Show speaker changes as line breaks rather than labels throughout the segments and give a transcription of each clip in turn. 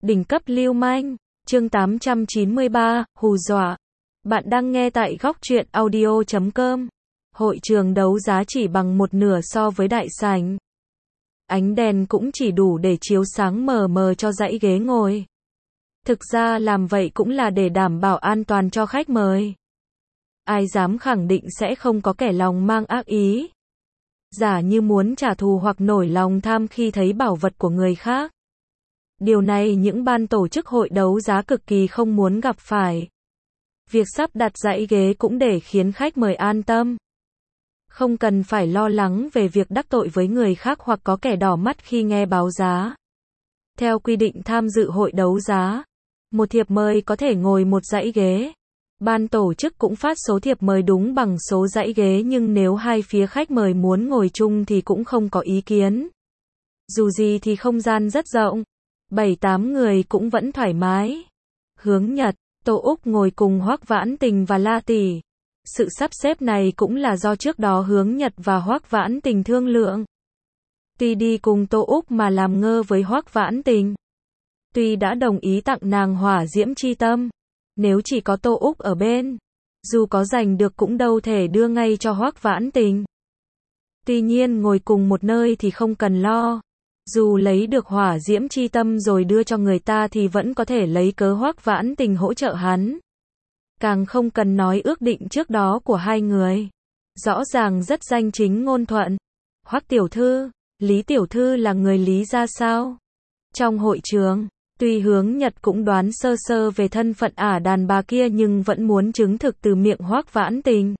Đỉnh cấp lưu manh, chương 893, hù dọa. Bạn đang nghe tại góc truyện audio.com. Hội trường đấu giá chỉ bằng một nửa so với đại sảnh. Ánh đèn cũng chỉ đủ để chiếu sáng mờ mờ cho dãy ghế ngồi. Thực ra làm vậy cũng là để đảm bảo an toàn cho khách mời. Ai dám khẳng định sẽ không có kẻ lòng mang ác ý, giả như muốn trả thù hoặc nổi lòng tham khi thấy bảo vật của người khác. Điều này những ban tổ chức hội đấu giá cực kỳ không muốn gặp phải. Việc sắp đặt dãy ghế cũng để khiến khách mời an tâm. Không cần phải lo lắng về việc đắc tội với người khác hoặc có kẻ đỏ mắt khi nghe báo giá. Theo quy định tham dự hội đấu giá, một thiệp mời có thể ngồi một dãy ghế. Ban tổ chức cũng phát số thiệp mời đúng bằng số dãy ghế, nhưng nếu hai phía khách mời muốn ngồi chung thì cũng không có ý kiến. Dù gì thì không gian rất rộng, 7-8 người cũng vẫn thoải mái. Hướng Nhật, Tô Úc ngồi cùng Hoắc Vãn Tình và La Tỷ. Sự sắp xếp này cũng là do trước đó Hướng Nhật và Hoắc Vãn Tình thương lượng. Tuy đi cùng Tô Úc mà làm ngơ với Hoắc Vãn Tình. Tuy đã đồng ý tặng nàng hỏa diễm chi tâm, nếu chỉ có Tô Úc ở bên, dù có giành được cũng đâu thể đưa ngay cho Hoắc Vãn Tình. Tuy nhiên ngồi cùng một nơi thì không cần lo. Dù lấy được hỏa diễm chi tâm rồi đưa cho người ta thì vẫn có thể lấy cớ Hoắc Vãn Tình hỗ trợ hắn. Càng không cần nói ước định trước đó của hai người. Rõ ràng rất danh chính ngôn thuận. Hoắc tiểu thư, Lý tiểu thư là người Lý gia sao? Trong hội trường, tuy Hướng Nhật cũng đoán sơ sơ về thân phận đàn bà kia nhưng vẫn muốn chứng thực từ miệng Hoắc Vãn Tình.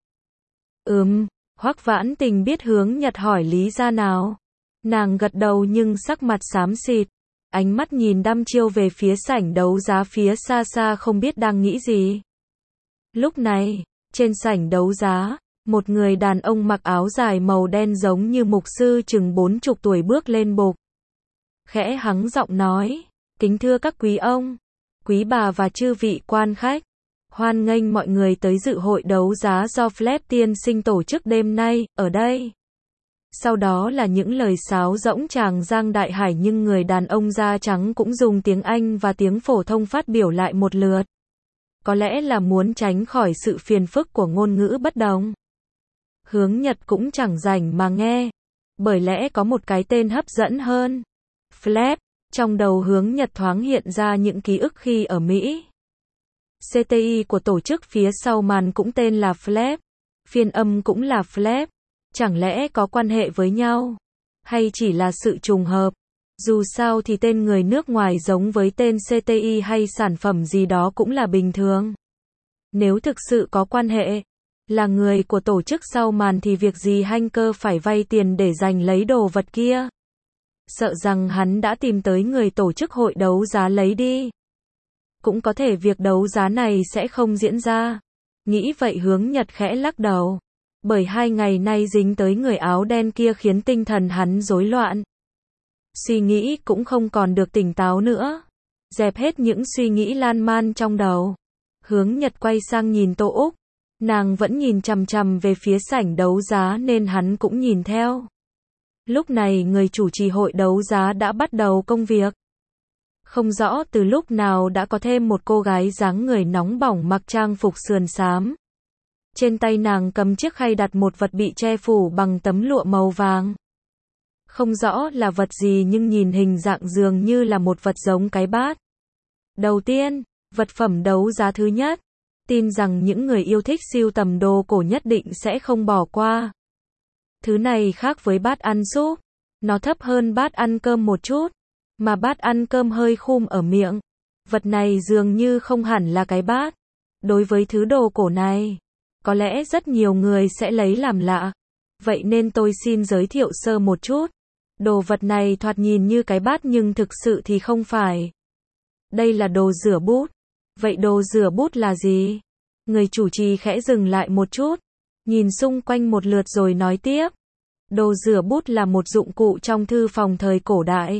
Hoắc Vãn Tình biết Hướng Nhật hỏi Lý gia nào. Nàng gật đầu nhưng sắc mặt xám xịt, ánh mắt nhìn đăm chiêu về phía sảnh đấu giá phía xa xa không biết đang nghĩ gì. Lúc này, trên sảnh đấu giá, một người đàn ông mặc áo dài màu đen giống như mục sư chừng 40 tuổi bước lên bục. Khẽ hắng giọng nói, kính thưa các quý ông, quý bà và chư vị quan khách, hoan nghênh mọi người tới dự hội đấu giá do Flap tiên sinh tổ chức đêm nay, ở đây. Sau đó là những lời sáo rỗng tràng giang đại hải, nhưng người đàn ông da trắng cũng dùng tiếng Anh và tiếng phổ thông phát biểu lại một lượt. Có lẽ là muốn tránh khỏi sự phiền phức của ngôn ngữ bất đồng. Hướng Nhật cũng chẳng rảnh mà nghe, bởi lẽ có một cái tên hấp dẫn hơn. Flap, trong đầu Hướng Nhật thoáng hiện ra những ký ức khi ở Mỹ. CTI của tổ chức phía sau màn cũng tên là Flap, phiên âm cũng là Flap. Chẳng lẽ có quan hệ với nhau? Hay chỉ là sự trùng hợp? Dù sao thì tên người nước ngoài giống với tên CTI hay sản phẩm gì đó cũng là bình thường. Nếu thực sự có quan hệ, là người của tổ chức sau màn thì việc gì hacker phải vay tiền để giành lấy đồ vật kia? Sợ rằng hắn đã tìm tới người tổ chức hội đấu giá lấy đi. Cũng có thể việc đấu giá này sẽ không diễn ra. Nghĩ vậy Hướng Nhật khẽ lắc đầu. Bởi 2 ngày nay dính tới người áo đen kia khiến tinh thần hắn rối loạn. Suy nghĩ cũng không còn được tỉnh táo nữa. Dẹp hết những suy nghĩ lan man trong đầu. Hướng Nhật quay sang nhìn Tô Úc. Nàng vẫn nhìn chằm chằm về phía sảnh đấu giá nên hắn cũng nhìn theo. Lúc này người chủ trì hội đấu giá đã bắt đầu công việc. Không rõ từ lúc nào đã có thêm một cô gái dáng người nóng bỏng mặc trang phục sườn xám. Trên tay nàng cầm chiếc khay đặt một vật bị che phủ bằng tấm lụa màu vàng. Không rõ là vật gì nhưng nhìn hình dạng dường như là một vật giống cái bát. Đầu tiên, vật phẩm đấu giá thứ nhất. Tin rằng những người yêu thích sưu tầm đồ cổ nhất định sẽ không bỏ qua. Thứ này khác với bát ăn súp. Nó thấp hơn bát ăn cơm một chút. Mà bát ăn cơm hơi khum ở miệng. Vật này dường như không hẳn là cái bát. Đối với thứ đồ cổ này, có lẽ rất nhiều người sẽ lấy làm lạ. Vậy nên tôi xin giới thiệu sơ một chút. Đồ vật này thoạt nhìn như cái bát nhưng thực sự thì không phải. Đây là đồ rửa bút. Vậy đồ rửa bút là gì? Người chủ trì khẽ dừng lại một chút, nhìn xung quanh một lượt rồi nói tiếp. Đồ rửa bút là một dụng cụ trong thư phòng thời cổ đại.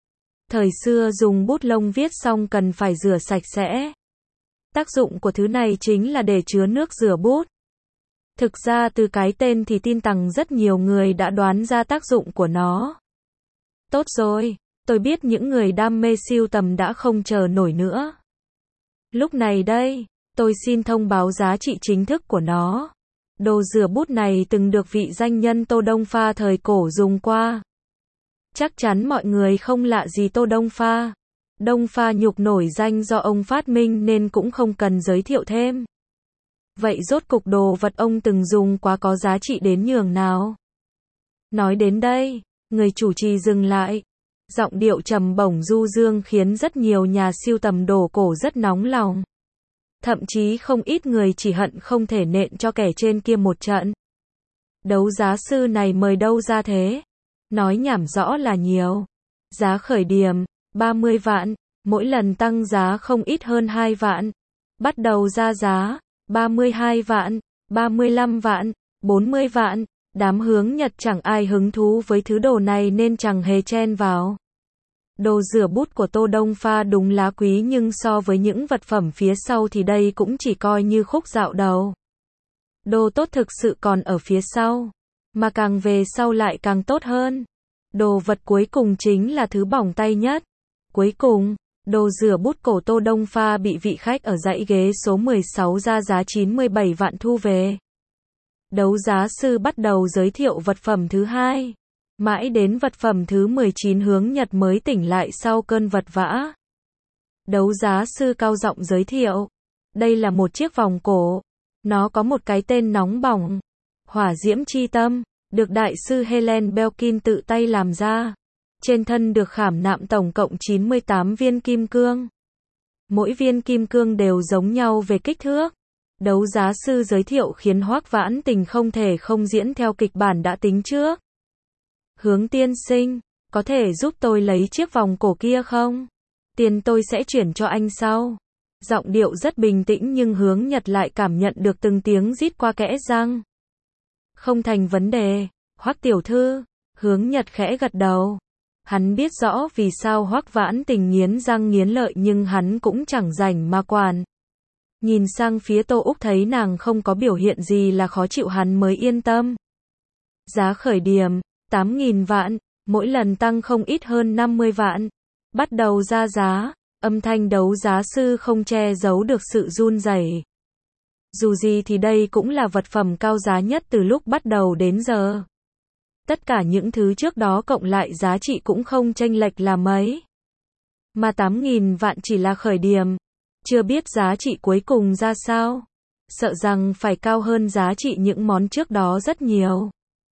Thời xưa dùng bút lông viết xong cần phải rửa sạch sẽ. Tác dụng của thứ này chính là để chứa nước rửa bút. Thực ra từ cái tên thì tin rằng rất nhiều người đã đoán ra tác dụng của nó. Tốt rồi, Tôi biết những người đam mê sưu tầm đã không chờ nổi nữa. Lúc này đây, tôi xin thông báo giá trị chính thức của nó. Đồ rửa bút này từng được vị danh nhân Tô Đông Pha thời cổ dùng qua. Chắc chắn mọi người không lạ gì Tô Đông Pha. Đông Pha nhục nổi danh do ông phát minh nên cũng không cần giới thiệu thêm. Vậy rốt cục đồ vật ông từng dùng quá có giá trị đến nhường nào? Nói đến đây, người chủ trì dừng lại. Giọng điệu trầm bổng du dương khiến rất nhiều nhà sưu tầm đồ cổ rất nóng lòng. Thậm chí không ít người chỉ hận không thể nện cho kẻ trên kia một trận. Đấu giá sư này mời đâu ra thế? Nói nhảm rõ là nhiều. Giá khởi điểm, 30 vạn, mỗi lần tăng giá không ít hơn 2 vạn. Bắt đầu ra giá, 32 vạn, 35 vạn, 40 vạn. Đám hướng Nhật chẳng ai hứng thú với thứ đồ này nên chẳng hề chen vào. Đồ rửa bút của Tô Đông Pha đúng lá quý nhưng so với những vật phẩm phía sau thì đây cũng chỉ coi như khúc dạo đầu. Đồ tốt thực sự còn ở phía sau, mà càng về sau lại càng tốt hơn. Đồ vật cuối cùng chính là thứ bỏng tay nhất. Cuối cùng, đồ rửa bút cổ Tô Đông Pha bị vị khách ở dãy ghế số 16 ra giá 97 vạn thu về. Đấu giá sư bắt đầu giới thiệu vật phẩm thứ hai. Mãi đến vật phẩm thứ 19 hướng Nhật mới tỉnh lại sau cơn vật vã. Đấu giá sư cao giọng giới thiệu. Đây là một chiếc vòng cổ. Nó có một cái tên nóng bỏng. Hỏa diễm chi tâm, được đại sư Helen Belkin tự tay làm ra. Trên thân được khảm nạm tổng cộng 98 viên kim cương. Mỗi viên kim cương đều giống nhau về kích thước. Đấu giá sư giới thiệu khiến Hoắc Vãn Tình không thể không diễn theo kịch bản đã tính trước. Hướng tiên sinh, có thể giúp tôi lấy chiếc vòng cổ kia không? Tiền tôi sẽ chuyển cho anh sau. Giọng điệu rất bình tĩnh nhưng Hướng Nhật lại cảm nhận được từng tiếng rít qua kẽ răng. Không thành vấn đề, Hoắc tiểu thư. Hướng Nhật khẽ gật đầu. Hắn biết rõ vì sao Hoắc Vãn Tình nghiến răng nghiến lợi nhưng hắn cũng chẳng rảnh mà quản. Nhìn sang phía Tô Úc thấy nàng không có biểu hiện gì là khó chịu hắn mới yên tâm. Giá khởi điểm, 8.000 vạn, mỗi lần tăng không ít hơn 50 vạn. Bắt đầu ra giá, âm thanh đấu giá sư không che giấu được sự run rẩy. Dù gì thì đây cũng là vật phẩm cao giá nhất từ lúc bắt đầu đến giờ. Tất cả những thứ trước đó cộng lại giá trị cũng không chênh lệch là mấy. Mà 8.000 vạn chỉ là khởi điểm. Chưa biết giá trị cuối cùng ra sao. Sợ rằng phải cao hơn giá trị những món trước đó rất nhiều.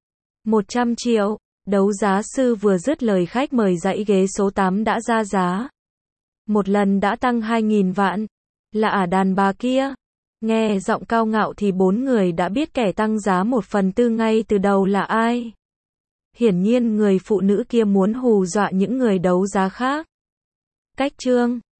100 triệu, đấu giá sư vừa dứt lời khách mời dãy ghế số 8 đã ra giá. Một lần đã tăng 2.000 vạn. Là đàn bà kia. Nghe giọng cao ngạo thì 4 người đã biết kẻ tăng giá 1/4 ngay từ đầu là ai. Hiển nhiên người phụ nữ kia muốn hù dọa những người đấu giá khác. Cách chương